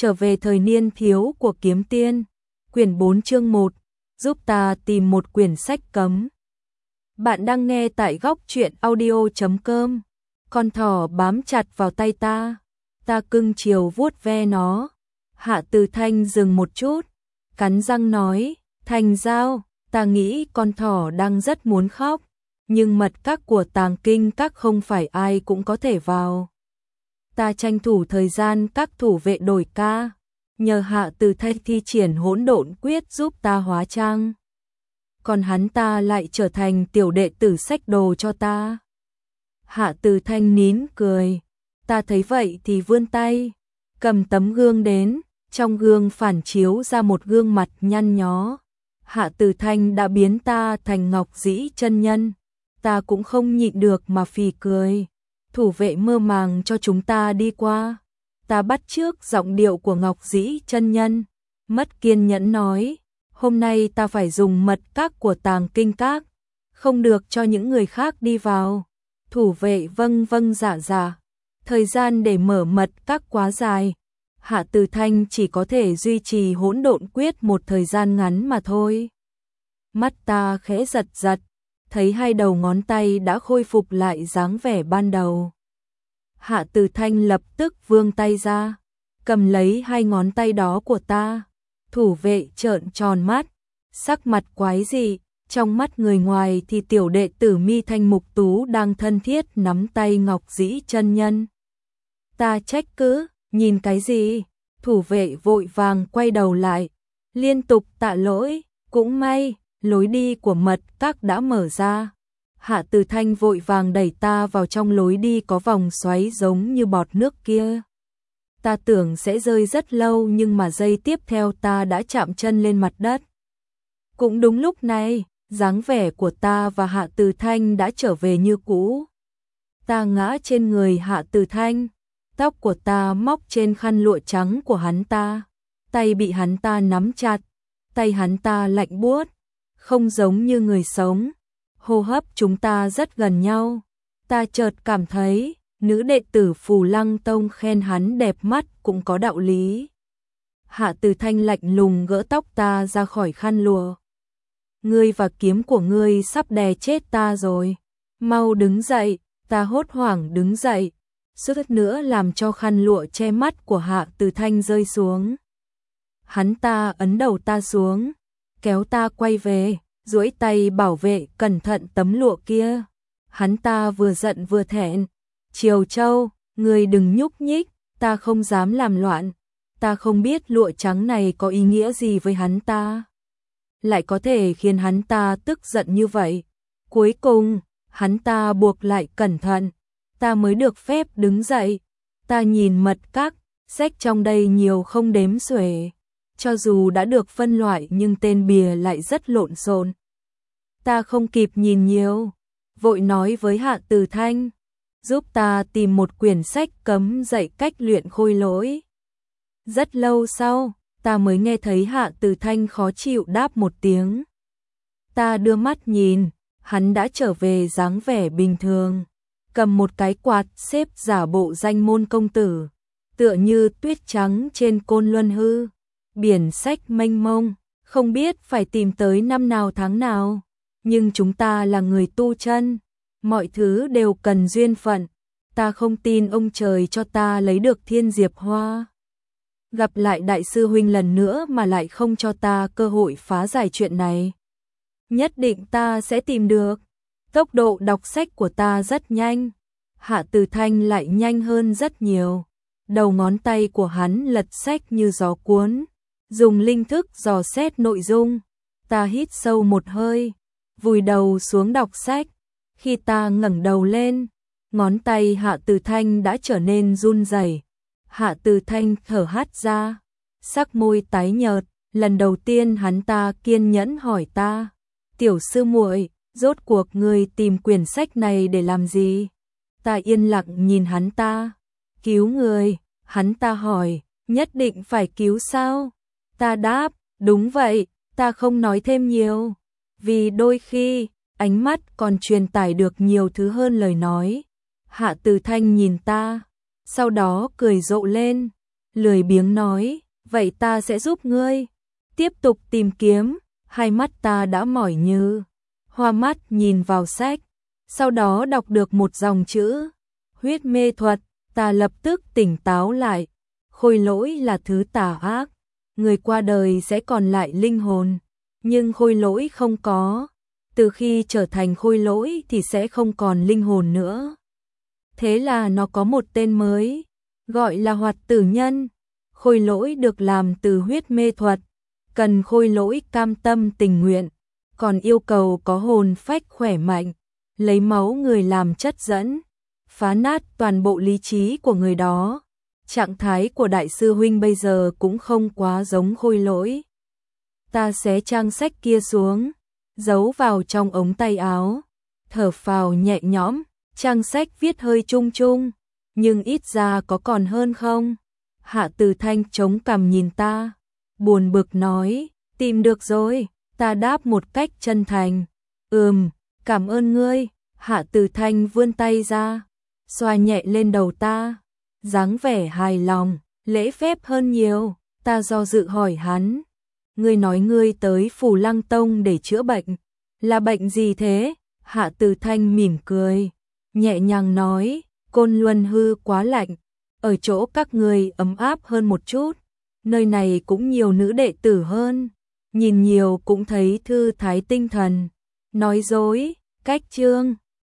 Trở về thời niên thiếu của kiếm tiên. Quyển 4 chương 1. Giúp ta tìm một quyển sách cấm. Bạn đang nghe tại góc truyện audio.com. Con thỏ bám chặt vào tay ta. Ta cưng chiều vuốt ve nó. Hạ Từ Thanh dừng một chút, cắn răng nói, Thành Giao, ta nghĩ con thỏ đang rất muốn khóc, nhưng mật các của Tàng Kinh các không phải ai cũng có thể vào. Ta tranh thủ thời gian các thủ vệ đổi ca, nhờ Hạ Từ Thanh thi triển hỗn độn quyết giúp ta hóa trang. Còn hắn ta lại trở thành tiểu đệ tử xách đồ cho ta. Hạ Từ Thanh nín cười, ta thấy vậy thì vươn tay, cầm tấm gương đến, trong gương phản chiếu ra một gương mặt nhăn nhó. Hạ Từ Thanh đã biến ta thành Ngọc Dĩ chân nhân, ta cũng không nhịn được mà phì cười. Thủ vệ mơ màng cho chúng ta đi qua. Ta bắt chước giọng điệu của Ngọc Dĩ chân nhân, mất kiên nhẫn nói, hôm nay ta phải dùng mật các của Tàng Kinh các, không được cho những người khác đi vào. Thủ vệ vâng vâng dạ dạ, thời gian để mở mật các quá dài. Hạ Từ Thanh chỉ có thể duy trì hỗn độn quyết một thời gian ngắn mà thôi. Mắt ta khẽ giật giật, thấy hai đầu ngón tay đã khôi phục lại dáng vẻ ban đầu. Hạ Từ Thanh lập tức vươn tay ra, cầm lấy hai ngón tay đó của ta. Thủ vệ trợn tròn mắt, sắc mặt quái dị, trong mắt người ngoài thì tiểu đệ tử Mi Thanh Mục Tú đang thân thiết nắm tay Ngọc Dĩ chân nhân. Ta trách cứ, nhìn cái gì? Thủ vệ vội vàng quay đầu lại, liên tục tạ lỗi, cũng may, lối đi của mật các đã mở ra. Hạ Từ Thanh vội vàng đẩy ta vào trong lối đi có vòng xoáy giống như bọt nước kia. Ta tưởng sẽ rơi rất lâu nhưng mà giây tiếp theo ta đã chạm chân lên mặt đất. Cũng đúng lúc này, dáng vẻ của ta và Hạ Từ Thanh đã trở về như cũ. Ta ngã trên người Hạ Từ Thanh, tóc của ta móc trên khăn lụa trắng của hắn ta, tay bị hắn ta nắm chặt, tay hắn ta lạnh buốt, không giống như người sống. Hô hấp chúng ta rất gần nhau. Ta chợt cảm thấy, nữ đệ tử Phù Lăng Tông khen hắn đẹp mắt cũng có đạo lý. Hạ Từ Thanh lạnh lùng gỡ tóc ta ra khỏi khăn lụa. Ngươi và kiếm của ngươi sắp đè chết ta rồi. Mau đứng dậy, ta hốt hoảng đứng dậy. Suýt nữa làm cho khăn lụa che mắt của Hạ Từ Thanh rơi xuống. Hắn ta ấn đầu ta xuống, kéo ta quay về, duỗi tay bảo vệ cẩn thận tấm lụa kia. Hắn ta vừa giận vừa thẹn. Triều Châu, ngươi đừng nhúc nhích, ta không dám làm loạn. Ta không biết lụa trắng này có ý nghĩa gì với hắn ta, lại có thể khiến hắn ta tức giận như vậy. Cuối cùng, hắn ta buộc lại cẩn thận, ta mới được phép đứng dậy. Ta nhìn mật các, sách trong đây nhiều không đếm xuể. Cho dù đã được phân loại nhưng tên bìa lại rất lộn xộn. Ta không kịp nhìn nhiều, vội nói với Hạ Từ Thanh, giúp ta tìm một quyển sách cấm dạy cách luyện khôi lỗi. Rất lâu sau, ta mới nghe thấy Hạ Từ Thanh khó chịu đáp một tiếng. Ta đưa mắt nhìn, hắn đã trở về dáng vẻ bình thường, cầm một cái quạt xếp giả bộ danh môn công tử, tựa như tuyết trắng trên côn luân hư. Biển sách mênh mông, không biết phải tìm tới năm nào tháng nào, nhưng chúng ta là người tu chân, mọi thứ đều cần duyên phận. Ta không tin ông trời cho ta lấy được Thiên Diệp Hoa, gặp lại đại sư huynh lần nữa mà lại không cho ta cơ hội phá giải chuyện này. Nhất định ta sẽ tìm được. Tốc độ đọc sách của ta rất nhanh, Hạ Từ Thanh lại nhanh hơn rất nhiều. Đầu ngón tay của hắn lật sách như gió cuốn, dùng linh thức dò xét nội dung. Ta hít sâu một hơi, vùi đầu xuống đọc sách. Khi ta ngẩng đầu lên, ngón tay Hạ Từ Thanh đã trở nên run rẩy. Hạ Từ Thanh thở hắt ra, sắc môi tái nhợt. Lần đầu tiên hắn ta kiên nhẫn hỏi ta, tiểu sư muội, rốt cuộc ngươi tìm quyển sách này để làm gì? Ta yên lặng nhìn hắn ta. Cứu người. Hắn ta hỏi, nhất định phải cứu sao? Ta đáp, đúng vậy. Ta không nói thêm nhiều, vì đôi khi ánh mắt còn truyền tải được nhiều thứ hơn lời nói. Hạ Từ Thanh nhìn ta, sau đó cười rộ lên. lười biếng nói, vậy ta sẽ giúp ngươi. Tiếp tục tìm kiếm, hai mắt ta đã mỏi như hoa mắt nhìn vào sách, sau đó đọc được một dòng chữ, huyết mê thuật, ta lập tức tỉnh táo lại. Khôi lỗi là thứ tà ác, người qua đời sẽ còn lại linh hồn, nhưng khôi lỗi không có. Từ khi trở thành khôi lỗi thì sẽ không còn linh hồn nữa. Thế là nó có một tên mới, gọi là hoạt tử nhân. Khôi lỗi được làm từ huyết mê thuật, cần khôi lỗi cam tâm tình nguyện, còn yêu cầu có hồn phách khỏe mạnh, lấy máu người làm chất dẫn, phá nát toàn bộ lý trí của người đó. Trạng thái của đại sư huynh bây giờ cũng không quá giống khôi lỗi. Ta xé trang sách kia xuống, giấu vào trong ống tay áo, thở phào nhẹ nhõm, trang sách viết hơi chung chung, nhưng ít ra có còn hơn không? Hạ Từ Thanh chống cằm nhìn ta, buồn bực nói, tìm được rồi. Ta đáp một cách chân thành, cảm ơn ngươi. Hạ Từ Thanh vươn tay ra, xoa nhẹ lên đầu ta, dáng vẻ hài lòng, lễ phép hơn nhiều. Ta do dự hỏi hắn, ngươi nói ngươi tới Phù Lăng Tông để chữa bệnh, là bệnh gì thế? Hạ Từ Thanh mỉm cười, nhẹ nhàng nói, Côn Luân hư quá lạnh, ở chỗ các ngươi ấm áp hơn một chút, nơi này cũng nhiều nữ đệ tử hơn, nhìn nhiều cũng thấy thư thái tinh thần. Nói dối, cách chương